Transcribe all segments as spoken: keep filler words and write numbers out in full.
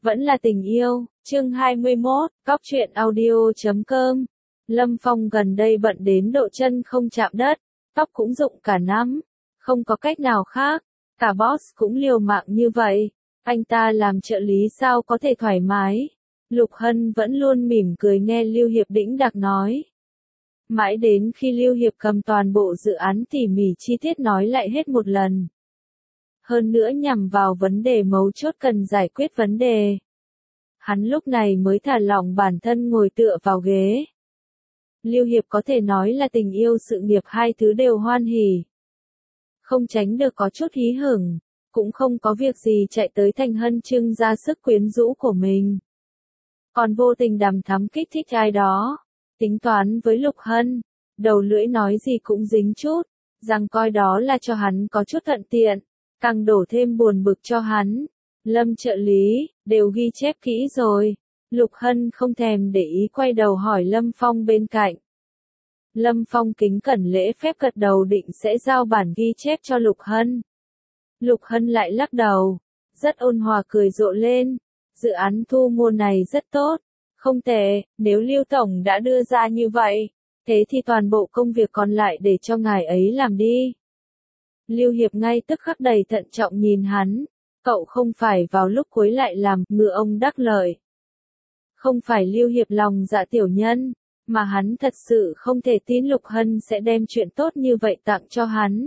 Vẫn là tình yêu, chương hai mươi mốt, cóc truyện audio chấm com. Lâm Phong gần đây bận đến độ chân không chạm đất, tóc cũng rụng cả nắm, không có cách nào khác, cả boss cũng liều mạng như vậy, anh ta làm trợ lý sao có thể thoải mái. Lục Hân vẫn luôn mỉm cười nghe Lưu Hiệp đĩnh đạc nói. Mãi đến khi Lưu Hiệp cầm toàn bộ dự án tỉ mỉ chi tiết nói lại hết một lần. Hơn nữa nhằm vào vấn đề mấu chốt cần giải quyết vấn đề. Hắn lúc này mới thả lỏng bản thân ngồi tựa vào ghế. Lưu Hiệp có thể nói là tình yêu sự nghiệp hai thứ đều hoan hỉ. Không tránh được có chút hí hửng, cũng không có việc gì chạy tới Thành Hân trưng ra sức quyến rũ của mình. Còn vô tình đằm thắm kích thích ai đó, tính toán với Lục Hân, đầu lưỡi nói gì cũng dính chút, rằng coi đó là cho hắn có chút thuận tiện, càng đổ thêm buồn bực cho hắn. Lâm trợ lý, đều ghi chép kỹ rồi. Lục Hân không thèm để ý quay đầu hỏi Lâm Phong bên cạnh. Lâm Phong kính cẩn lễ phép gật đầu định sẽ giao bản ghi chép cho Lục Hân. Lục Hân lại lắc đầu, rất ôn hòa cười rộ lên. Dự án thu mua này rất tốt, không tệ, nếu Lưu Tổng đã đưa ra như vậy, thế thì toàn bộ công việc còn lại để cho ngài ấy làm đi. Lưu Hiệp ngay tức khắc đầy thận trọng nhìn hắn, cậu không phải vào lúc cuối lại làm ngựa ông đắc lợi. Không phải Lưu Hiệp lòng dạ tiểu nhân, mà hắn thật sự không thể tin Lục Hân sẽ đem chuyện tốt như vậy tặng cho hắn.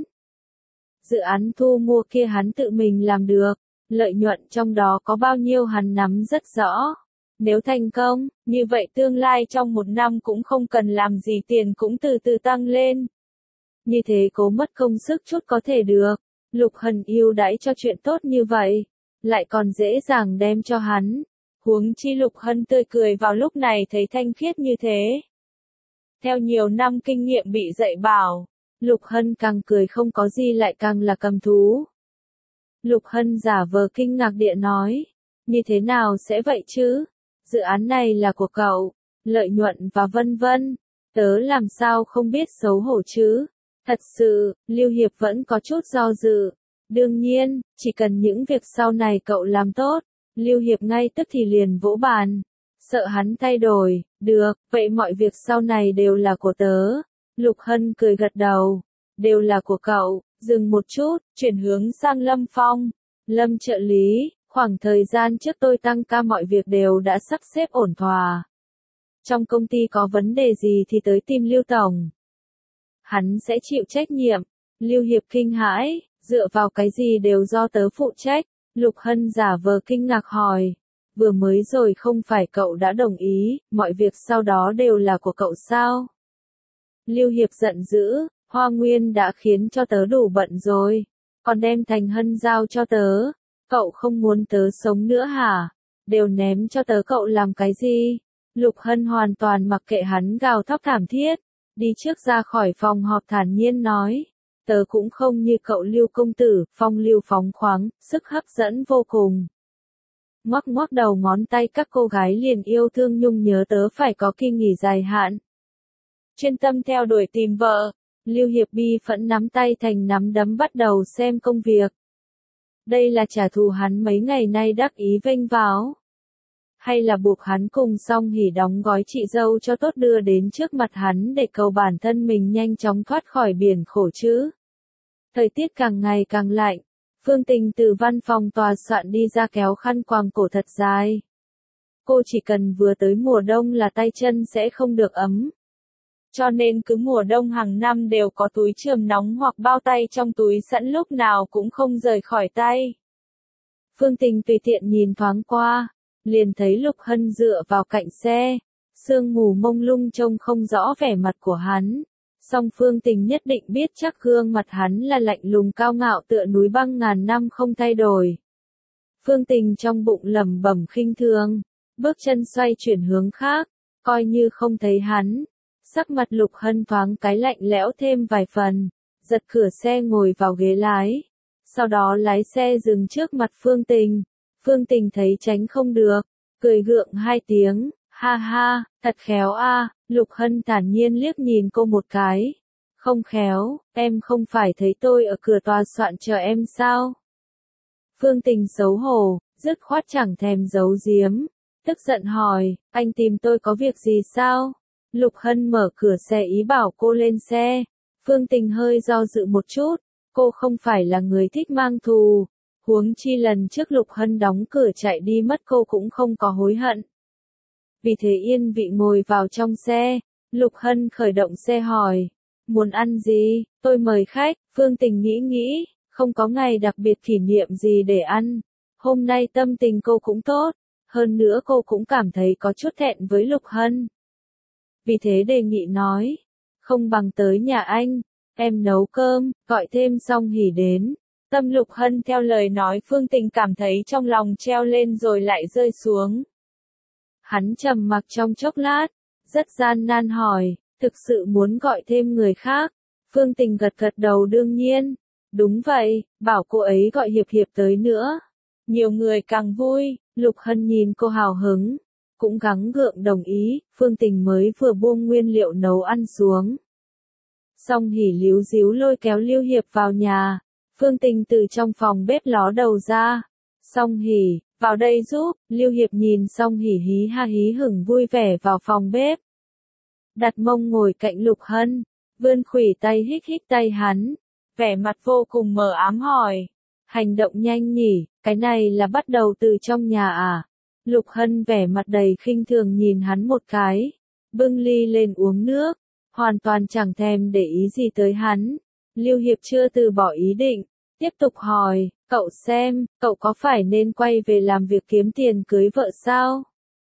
Dự án thu mua kia hắn tự mình làm được, lợi nhuận trong đó có bao nhiêu hắn nắm rất rõ. Nếu thành công, như vậy tương lai trong một năm cũng không cần làm gì tiền cũng từ từ tăng lên. Như thế cố mất công sức chút có thể được, Lục Hân yêu đãi cho chuyện tốt như vậy, lại còn dễ dàng đem cho hắn. Huống chi Lục Hân tươi cười vào lúc này thấy thanh khiết như thế. Theo nhiều năm kinh nghiệm bị dạy bảo, Lục Hân càng cười không có gì lại càng là cầm thú. Lục Hân giả vờ kinh ngạc địa nói, như thế nào sẽ vậy chứ? Dự án này là của cậu, lợi nhuận và vân vân, tớ làm sao không biết xấu hổ chứ? Thật sự, Lưu Hiệp vẫn có chút do dự. Đương nhiên, chỉ cần những việc sau này cậu làm tốt, Lưu Hiệp ngay tức thì liền vỗ bàn. Sợ hắn thay đổi, được, vậy mọi việc sau này đều là của tớ. Lục Hân cười gật đầu, đều là của cậu, dừng một chút, chuyển hướng sang Lâm Phong. Lâm trợ lý, khoảng thời gian trước tôi tăng ca mọi việc đều đã sắp xếp ổn thỏa. Trong công ty có vấn đề gì thì tới tìm Lưu Tổng. Hắn sẽ chịu trách nhiệm. Lưu Hiệp kinh hãi, dựa vào cái gì đều do tớ phụ trách. Lục Hân giả vờ kinh ngạc hỏi, vừa mới rồi không phải cậu đã đồng ý, mọi việc sau đó đều là của cậu sao? Lưu Hiệp giận dữ, Hoa Nguyên đã khiến cho tớ đủ bận rồi, còn đem Thành Hân giao cho tớ, cậu không muốn tớ sống nữa hả? Đều ném cho tớ cậu làm cái gì? Lục Hân hoàn toàn mặc kệ hắn gào thóc thảm thiết, đi trước ra khỏi phòng họp thản nhiên nói. Tớ cũng không như cậu Lưu công tử, phong lưu phóng khoáng, sức hấp dẫn vô cùng. Ngoắc ngoắc đầu ngón tay các cô gái liền yêu thương nhung nhớ tớ phải có kỳ nghỉ dài hạn. Chuyên tâm theo đuổi tìm vợ, Lưu Hiệp bi phẫn nắm tay thành nắm đấm bắt đầu xem công việc. Đây là trả thù hắn mấy ngày nay đắc ý vênh váo. Hay là buộc hắn cùng Song Hỉ đóng gói chị dâu cho tốt đưa đến trước mặt hắn để cầu bản thân mình nhanh chóng thoát khỏi biển khổ chứ. Thời tiết càng ngày càng lạnh, Phương Tình từ văn phòng tòa soạn đi ra kéo khăn quàng cổ thật dài. Cô chỉ cần vừa tới mùa đông là tay chân sẽ không được ấm. Cho nên cứ mùa đông hàng năm đều có túi chườm nóng hoặc bao tay trong túi sẵn lúc nào cũng không rời khỏi tay. Phương Tình tùy tiện nhìn thoáng qua, liền thấy Lục Hân dựa vào cạnh xe, sương mù mông lung trông không rõ vẻ mặt của hắn. Song Phương Tình nhất định biết chắc gương mặt hắn là lạnh lùng cao ngạo tựa núi băng ngàn năm không thay đổi. Phương Tình trong bụng lẩm bẩm khinh thường, bước chân xoay chuyển hướng khác, coi như không thấy hắn. Sắc mặt Lục Hân thoáng cái lạnh lẽo thêm vài phần, giật cửa xe ngồi vào ghế lái. Sau đó lái xe dừng trước mặt Phương Tình. Phương Tình thấy tránh không được, cười gượng hai tiếng, ha ha, thật khéo a. Lục Hân thản nhiên liếc nhìn cô một cái. Không khéo, em không phải thấy tôi ở cửa tòa soạn chờ em sao? Phương Tình xấu hổ, dứt khoát chẳng thèm giấu giếm, tức giận hỏi, anh tìm tôi có việc gì sao? Lục Hân mở cửa xe ý bảo cô lên xe. Phương Tình hơi do dự một chút, cô không phải là người thích mang thù, huống chi lần trước Lục Hân đóng cửa chạy đi mất cô cũng không có hối hận. Vì thế yên vị ngồi vào trong xe, Lục Hân khởi động xe hỏi, muốn ăn gì, tôi mời khách. Phương Tình nghĩ nghĩ, không có ngày đặc biệt kỷ niệm gì để ăn, hôm nay tâm tình cô cũng tốt, hơn nữa cô cũng cảm thấy có chút thẹn với Lục Hân. Vì thế đề nghị nói, không bằng tới nhà anh, em nấu cơm, gọi thêm Song Hỷ đến. Tâm Lục Hân theo lời nói Phương Tình cảm thấy trong lòng treo lên rồi lại rơi xuống. Hắn trầm mặc trong chốc lát, rất gian nan hỏi, thực sự muốn gọi thêm người khác? Phương Tình gật gật đầu đương nhiên, đúng vậy, bảo cô ấy gọi Hiệp Hiệp tới nữa. Nhiều người càng vui. Lục Hân nhìn cô hào hứng, cũng gắng gượng đồng ý. Phương Tình mới vừa buông nguyên liệu nấu ăn xuống. Song Hỷ líu díu lôi kéo Lưu Hiệp vào nhà. Phương Tình từ trong phòng bếp ló đầu ra. Song Hỷ, vào đây giúp. Lưu Hiệp nhìn Song Hỷ hí ha hí hửng vui vẻ vào phòng bếp. Đặt mông ngồi cạnh Lục Hân, vươn khuỷu tay hít hít tay hắn, vẻ mặt vô cùng mờ ám hỏi. Hành động nhanh nhỉ, cái này là bắt đầu từ trong nhà à? Lục Hân vẻ mặt đầy khinh thường nhìn hắn một cái, bưng ly lên uống nước, hoàn toàn chẳng thèm để ý gì tới hắn. Lưu Hiệp chưa từ bỏ ý định, tiếp tục hỏi, cậu xem, cậu có phải nên quay về làm việc kiếm tiền cưới vợ sao?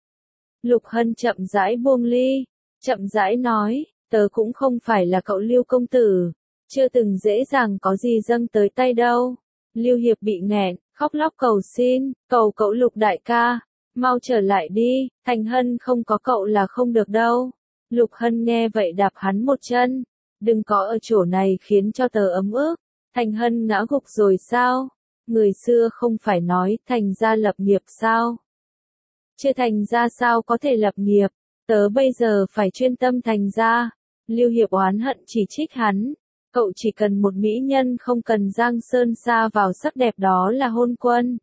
Lục Hân chậm rãi buông ly, chậm rãi nói, tớ cũng không phải là cậu Lưu công tử, chưa từng dễ dàng có gì dâng tới tay đâu. Lưu Hiệp bị nghẹn, khóc lóc cầu xin, cầu cậu Lục đại ca, mau trở lại đi, Thành Hân không có cậu là không được đâu. Lục Hân nghe vậy đạp hắn một chân, đừng có ở chỗ này khiến cho tớ ấm ức. Thành Hân ngã gục rồi sao? Người xưa không phải nói thành gia lập nghiệp sao? Chưa thành gia sao có thể lập nghiệp, tớ bây giờ phải chuyên tâm thành gia. Lưu Hiệp oán hận chỉ trích hắn. Cậu chỉ cần một mỹ nhân không cần giang sơn sa vào sắc đẹp đó là hôn quân.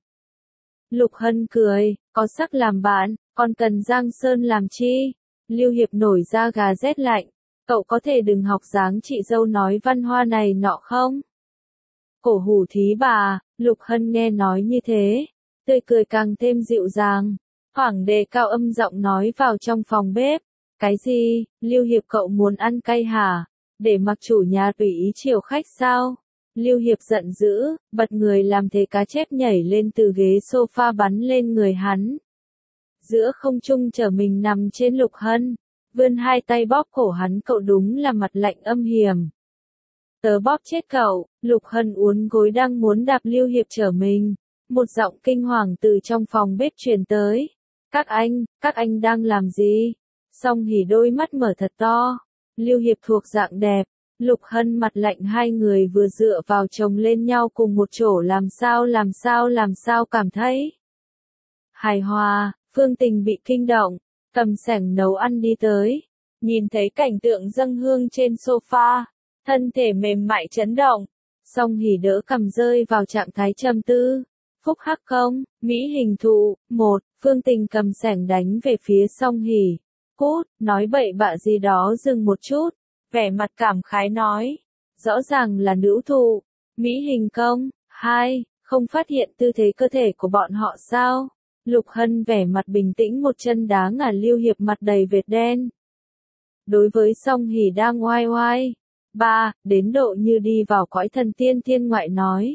Lục Hân cười, có sắc làm bạn, còn cần giang sơn làm chi? Lưu Hiệp nổi da gà rét lạnh, cậu có thể đừng học dáng chị dâu nói văn hoa này nọ không? Cổ hủ thí bà. Lục Hân nghe nói như thế, tươi cười càng thêm dịu dàng, hoảng đề cao âm giọng nói vào trong phòng bếp. Cái gì, Lưu Hiệp cậu muốn ăn cay hả? Để mặc chủ nhà tùy ý chiều khách sao? Lưu Hiệp giận dữ, bật người làm thế cá chép nhảy lên từ ghế sofa bắn lên người hắn. Giữa không trung trở mình nằm trên Lục Hân, vươn hai tay bóp cổ hắn, cậu đúng là mặt lạnh âm hiểm. Tớ bóp chết cậu. Lục Hân uốn gối đang muốn đạp Lưu Hiệp trở mình. Một giọng kinh hoàng từ trong phòng bếp truyền tới. Các anh, các anh đang làm gì? Song Hỷ đôi mắt mở thật to. Lưu Hiệp thuộc dạng đẹp, Lục Hân mặt lạnh, hai người vừa dựa vào chồng lên nhau cùng một chỗ làm sao làm sao làm sao cảm thấy hài hòa. Phương Tình bị kinh động, cầm xẻng nấu ăn đi tới, nhìn thấy cảnh tượng dâng hương trên sofa, thân thể mềm mại chấn động. Song Hỷ đỡ cầm rơi vào trạng thái trầm tư. Phúc hắc không, mỹ hình thụ, một. Phương Tình cầm xẻng đánh về phía Song Hỷ. Cút, nói bậy bạ gì đó, dừng một chút, vẻ mặt cảm khái nói, rõ ràng là nữ thụ, mỹ hình công. Hai, không phát hiện tư thế cơ thể của bọn họ sao? Lục Hân vẻ mặt bình tĩnh một chân đá ngả Lưu Hiệp mặt đầy vệt đen. Đối với Song Hỷ đang oai oai. Ba, đến độ như đi vào cõi thần tiên thiên ngoại nói.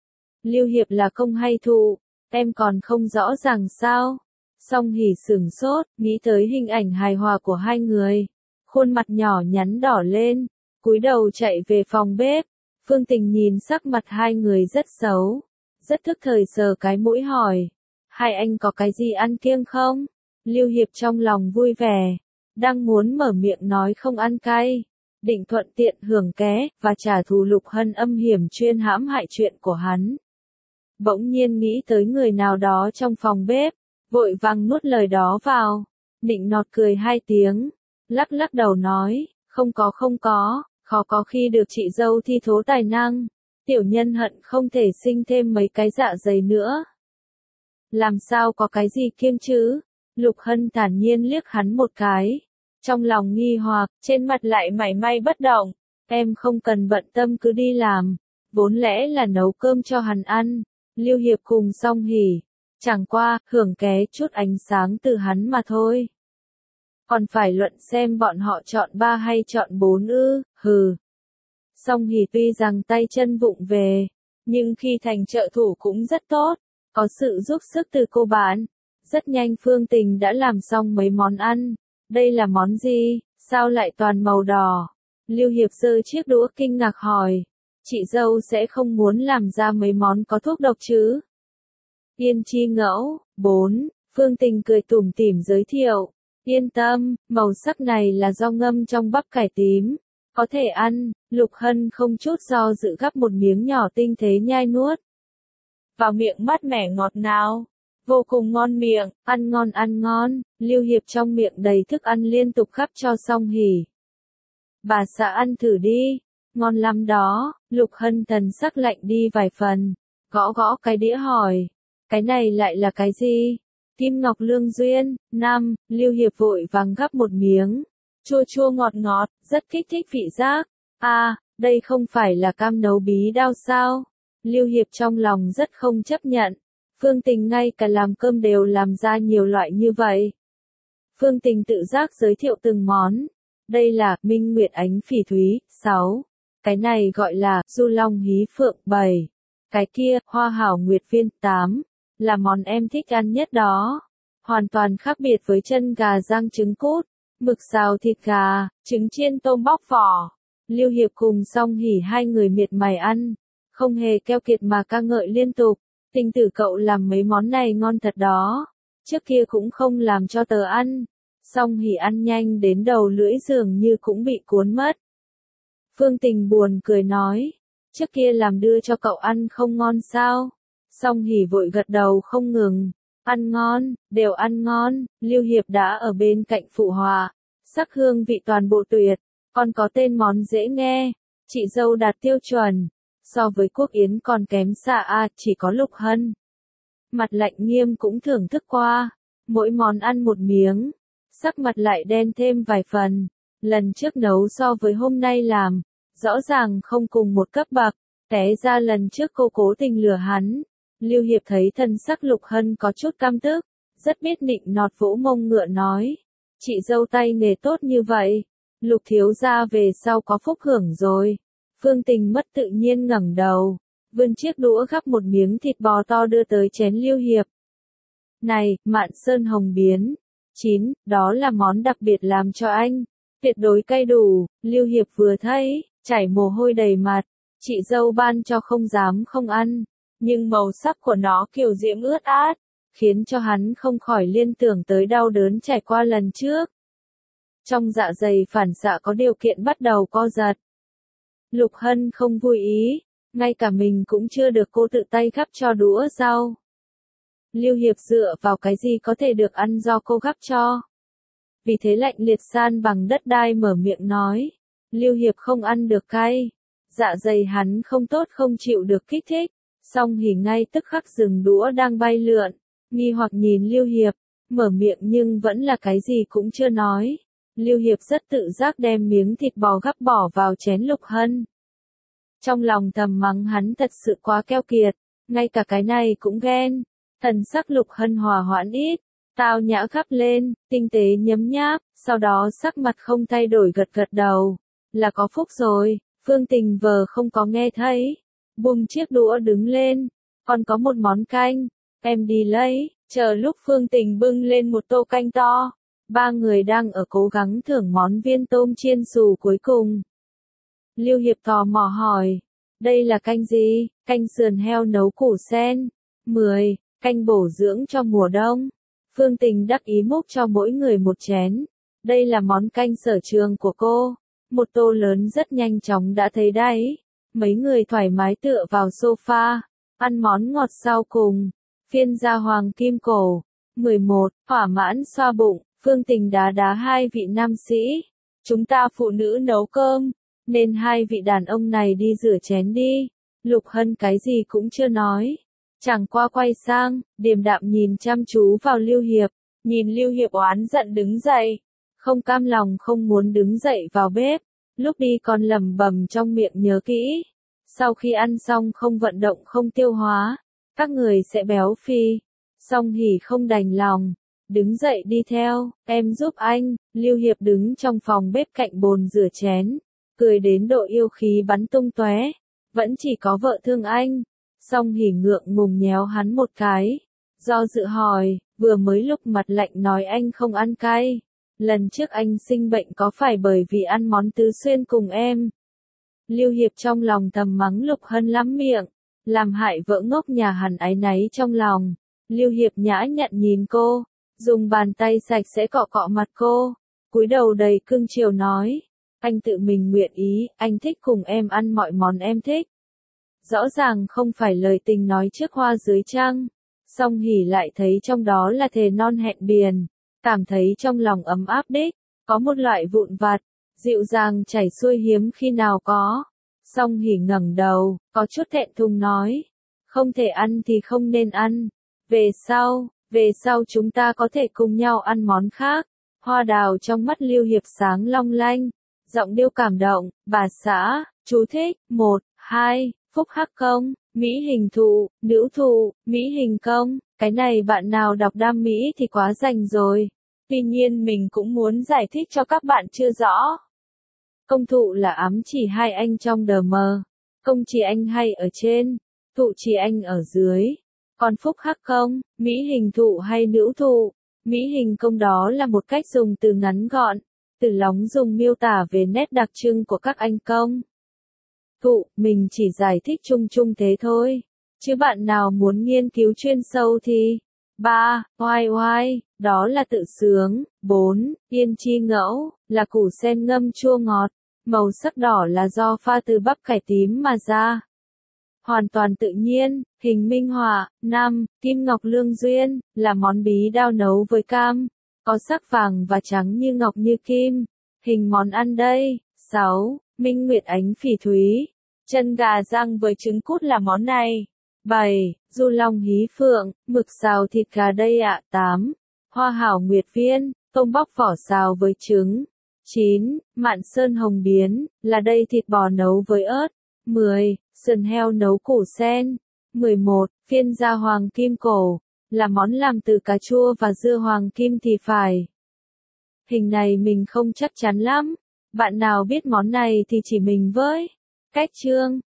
Lưu Hiệp là công hay thụ, em còn không rõ ràng sao? Song Hỷ sửng sốt, nghĩ tới hình ảnh hài hòa của hai người. Khuôn mặt nhỏ nhắn đỏ lên, cúi đầu chạy về phòng bếp. Phương Tình nhìn sắc mặt hai người rất xấu, rất thức thời sờ cái mũi hỏi. Hai anh có cái gì ăn kiêng không? Lưu Hiệp trong lòng vui vẻ, đang muốn mở miệng nói không ăn cay, định thuận tiện hưởng ké, và trả thù Lục Hân âm hiểm chuyên hãm hại chuyện của hắn. Bỗng nhiên nghĩ tới người nào đó trong phòng bếp, vội vàng nuốt lời đó vào, nịnh nọt cười hai tiếng, lắc lắc đầu nói, không có không có, khó có khi được chị dâu thi thố tài năng, tiểu nhân hận không thể sinh thêm mấy cái dạ dày nữa. Làm sao có cái gì kiêng chứ? Lục Hân thản nhiên liếc hắn một cái. Trong lòng nghi hoặc, trên mặt lại mảy may bất động. Em không cần bận tâm cứ đi làm. Vốn lẽ là nấu cơm cho hắn ăn. Lưu Hiệp cùng Song Hỉ. Chẳng qua, hưởng ké chút ánh sáng từ hắn mà thôi. Còn phải luận xem bọn họ chọn ba hay chọn bốn ư, hừ. Song Hỉ tuy rằng tay chân vụng về, nhưng khi thành trợ thủ cũng rất tốt, có sự giúp sức từ cô bạn. Rất nhanh Phương Tình đã làm xong mấy món ăn. Đây là món gì, sao lại toàn màu đỏ? Lưu Hiệp giơ chiếc đũa kinh ngạc hỏi. Chị dâu sẽ không muốn làm ra mấy món có thuốc độc chứ? Yên chi ngẫu, bốn, Phương Tình cười tủm tỉm giới thiệu. Yên tâm, màu sắc này là do ngâm trong bắp cải tím. Có thể ăn, Lục Hân không chút do dự gắp một miếng nhỏ tinh tế nhai nuốt. Vào miệng mát mẻ ngọt ngào, vô cùng ngon miệng, ăn ngon ăn ngon, Lưu Hiệp trong miệng đầy thức ăn liên tục gắp cho Song Hỉ. Bà xã ăn thử đi, ngon lắm đó, Lục Hân thần sắc lạnh đi vài phần, gõ gõ cái đĩa hỏi, cái này lại là cái gì? Kim Ngọc Lương Duyên, năm, Lưu Hiệp vội vàng gắp một miếng, chua chua ngọt ngọt, rất kích thích vị giác. À, đây không phải là cam nấu bí đao sao? Lưu Hiệp trong lòng rất không chấp nhận. Phương Tình ngay cả làm cơm đều làm ra nhiều loại như vậy. Phương Tình tự giác giới thiệu từng món. Đây là Minh Nguyệt Ánh Phỉ Thúy, sáu. Cái này gọi là Du Long Hí Phượng, bảy. Cái kia, Hoa Hảo Nguyệt Viên, tám. Là món em thích ăn nhất đó. Hoàn toàn khác biệt với chân gà rang trứng cút, mực xào thịt gà, trứng chiên tôm bóc vỏ. Lưu Hiệp cùng Song Hỉ hai người miệt mài ăn, không hề keo kiệt mà ca ngợi liên tục. Tình tử cậu làm mấy món này ngon thật đó. Trước kia cũng không làm cho tớ ăn. Song Hỉ ăn nhanh đến đầu lưỡi dường như cũng bị cuốn mất. Phương Tình buồn cười nói. Trước kia làm đưa cho cậu ăn không ngon sao? Song Hỉ vội gật đầu không ngừng. Ăn ngon, đều ăn ngon. Lưu Hiệp đã ở bên cạnh phụ họa. Sắc hương vị toàn bộ tuyệt. Còn có tên món dễ nghe. Chị dâu đạt tiêu chuẩn. So với Quốc Yến còn kém xa a, chỉ có Lục Hân. Mặt lạnh nghiêm cũng thưởng thức qua. Mỗi món ăn một miếng. Sắc mặt lại đen thêm vài phần. Lần trước nấu so với hôm nay làm. Rõ ràng không cùng một cấp bậc. Té ra lần trước cô cố tình lừa hắn. Lưu Hiệp thấy thân sắc Lục Hân có chút căm tức. Rất biết nịnh nọt vỗ mông ngựa nói. Chị dâu tay nghề tốt như vậy. Lục thiếu gia về sau có phúc hưởng rồi. Phương Tình mất tự nhiên ngẩng đầu, vươn chiếc đũa gắp một miếng thịt bò to đưa tới chén Lưu Hiệp. Này, Mạn Sơn Hồng Biến. chín, đó là món đặc biệt làm cho anh. Tuyệt đối cay đủ, Lưu Hiệp vừa thấy, chảy mồ hôi đầy mặt. Chị dâu ban cho không dám không ăn. Nhưng màu sắc của nó kiểu diễm ướt át, khiến cho hắn không khỏi liên tưởng tới đau đớn trải qua lần trước. Trong dạ dày phản xạ có điều kiện bắt đầu co giật. Lục Hân không vui ý, ngay cả mình cũng chưa được cô tự tay gắp cho đũa rau. Lưu Hiệp dựa vào cái gì có thể được ăn do cô gắp cho. Vì thế lạnh liệt san bằng đất đai mở miệng nói. Lưu Hiệp không ăn được cay. Dạ dày hắn không tốt không chịu được kích thích. Song Hỉ ngay tức khắc dừng đũa đang bay lượn. Nghi hoặc nhìn Lưu Hiệp, mở miệng nhưng vẫn là cái gì cũng chưa nói. Lưu Hiệp rất tự giác đem miếng thịt bò gắp bỏ vào chén Lục Hân. Trong lòng thầm mắng hắn thật sự quá keo kiệt, ngay cả cái này cũng ghen. Thần sắc Lục Hân hòa hoãn ít, tao nhã gắp lên, tinh tế nhấm nháp, sau đó sắc mặt không thay đổi gật gật đầu. Là có phúc rồi, Phương Tình vờ không có nghe thấy. Bùng chiếc đũa đứng lên, còn có một món canh, em đi lấy, chờ lúc Phương Tình bưng lên một tô canh to. Ba người đang ở cố gắng thưởng món viên tôm chiên xù cuối cùng. Lưu Hiệp tò mò hỏi, đây là canh gì? Canh sườn heo nấu củ sen. mười. Canh bổ dưỡng cho mùa đông. Phương Tình đắc ý múc cho mỗi người một chén. Đây là món canh sở trường của cô. Một tô lớn rất nhanh chóng đã thấy đáy. Mấy người thoải mái tựa vào sofa, ăn món ngọt sau cùng. Phiên gia hoàng kim cổ. mười một. Thỏa mãn xoa bụng. Phương Tình đá đá hai vị nam sĩ. Chúng ta phụ nữ nấu cơm, nên hai vị đàn ông này đi rửa chén đi. Lục Hân cái gì cũng chưa nói. Chẳng qua quay sang, điềm đạm nhìn chăm chú vào Lưu Hiệp, nhìn Lưu Hiệp oán giận đứng dậy, không cam lòng không muốn đứng dậy vào bếp, lúc đi còn lẩm bẩm trong miệng nhớ kỹ, sau khi ăn xong không vận động không tiêu hóa, các người sẽ béo phì. Song Hỉ không đành lòng, đứng dậy đi theo, em giúp anh. Lưu Hiệp đứng trong phòng bếp cạnh bồn rửa chén, cười đến độ yêu khí bắn tung tóe, vẫn chỉ có vợ thương anh. Song Hỉ ngượng ngùng nhéo hắn một cái, do dự hỏi, vừa mới lúc mặt lạnh nói anh không ăn cay, lần trước anh sinh bệnh có phải bởi vì ăn món tứ xuyên cùng em? Lưu Hiệp trong lòng thầm mắng Lục Hân lắm miệng, làm hại vợ ngốc nhà hắn áy náy trong lòng. Lưu Hiệp nhã nhặn nhìn cô, dùng bàn tay sạch sẽ cọ cọ mặt cô, cúi đầu đầy cưng chiều nói, anh tự mình nguyện ý, anh thích cùng em ăn mọi món em thích. Rõ ràng không phải lời tình nói trước hoa dưới trăng, song Hỉ lại thấy trong đó là thề non hẹn biển, cảm thấy trong lòng ấm áp đích, có một loại vụn vặt, dịu dàng chảy xuôi hiếm khi nào có. Song Hỉ ngẩng đầu, có chút thẹn thùng nói, không thể ăn thì không nên ăn, về sau, về sau chúng ta có thể cùng nhau ăn món khác. Hoa đào trong mắt Lưu Hiệp sáng long lanh, giọng điệu cảm động, bà xã, chú thích, một, hai, phúc hắc công, mỹ hình thụ, nữ thụ, mỹ hình công, cái này bạn nào đọc đam mỹ thì quá rành rồi. Tuy nhiên mình cũng muốn giải thích cho các bạn chưa rõ. Công thụ là ám chỉ hai anh trong đờ mờ, công chỉ anh hay ở trên, thụ chỉ anh ở dưới. Còn phúc hắc công, mỹ hình thụ hay nữ thụ, mỹ hình công đó là một cách dùng từ ngắn gọn, từ lóng dùng miêu tả về nét đặc trưng của các anh công. Thụ, mình chỉ giải thích chung chung thế thôi, chứ bạn nào muốn nghiên cứu chuyên sâu thì. ba. Oai oai, đó là tự sướng. bốn. Yên chi ngẫu, là củ sen ngâm chua ngọt, màu sắc đỏ là do pha từ bắp cải tím mà ra. Hoàn toàn tự nhiên. Hình minh họa. năm. Kim ngọc lương duyên, là món bí đao nấu với cam, có sắc vàng và trắng như ngọc như kim. Hình món ăn đây. sáu. Minh nguyệt ánh phỉ thúy, chân gà rang với trứng cút là món này. bảy. Du long hí phượng, mực xào thịt gà đây ạ. tám. Hoa hảo nguyệt viên, tôm bóc vỏ xào với trứng. chín. Mạn sơn hồng biến, là đây thịt bò nấu với ớt. mười. Sườn heo nấu củ sen. mười một. Phiên gia hoàng kim cổ, là món làm từ cà chua và dưa hoàng kim thì phải. Hình này mình không chắc chắn lắm, bạn nào biết món này thì chỉ mình với. Cách chương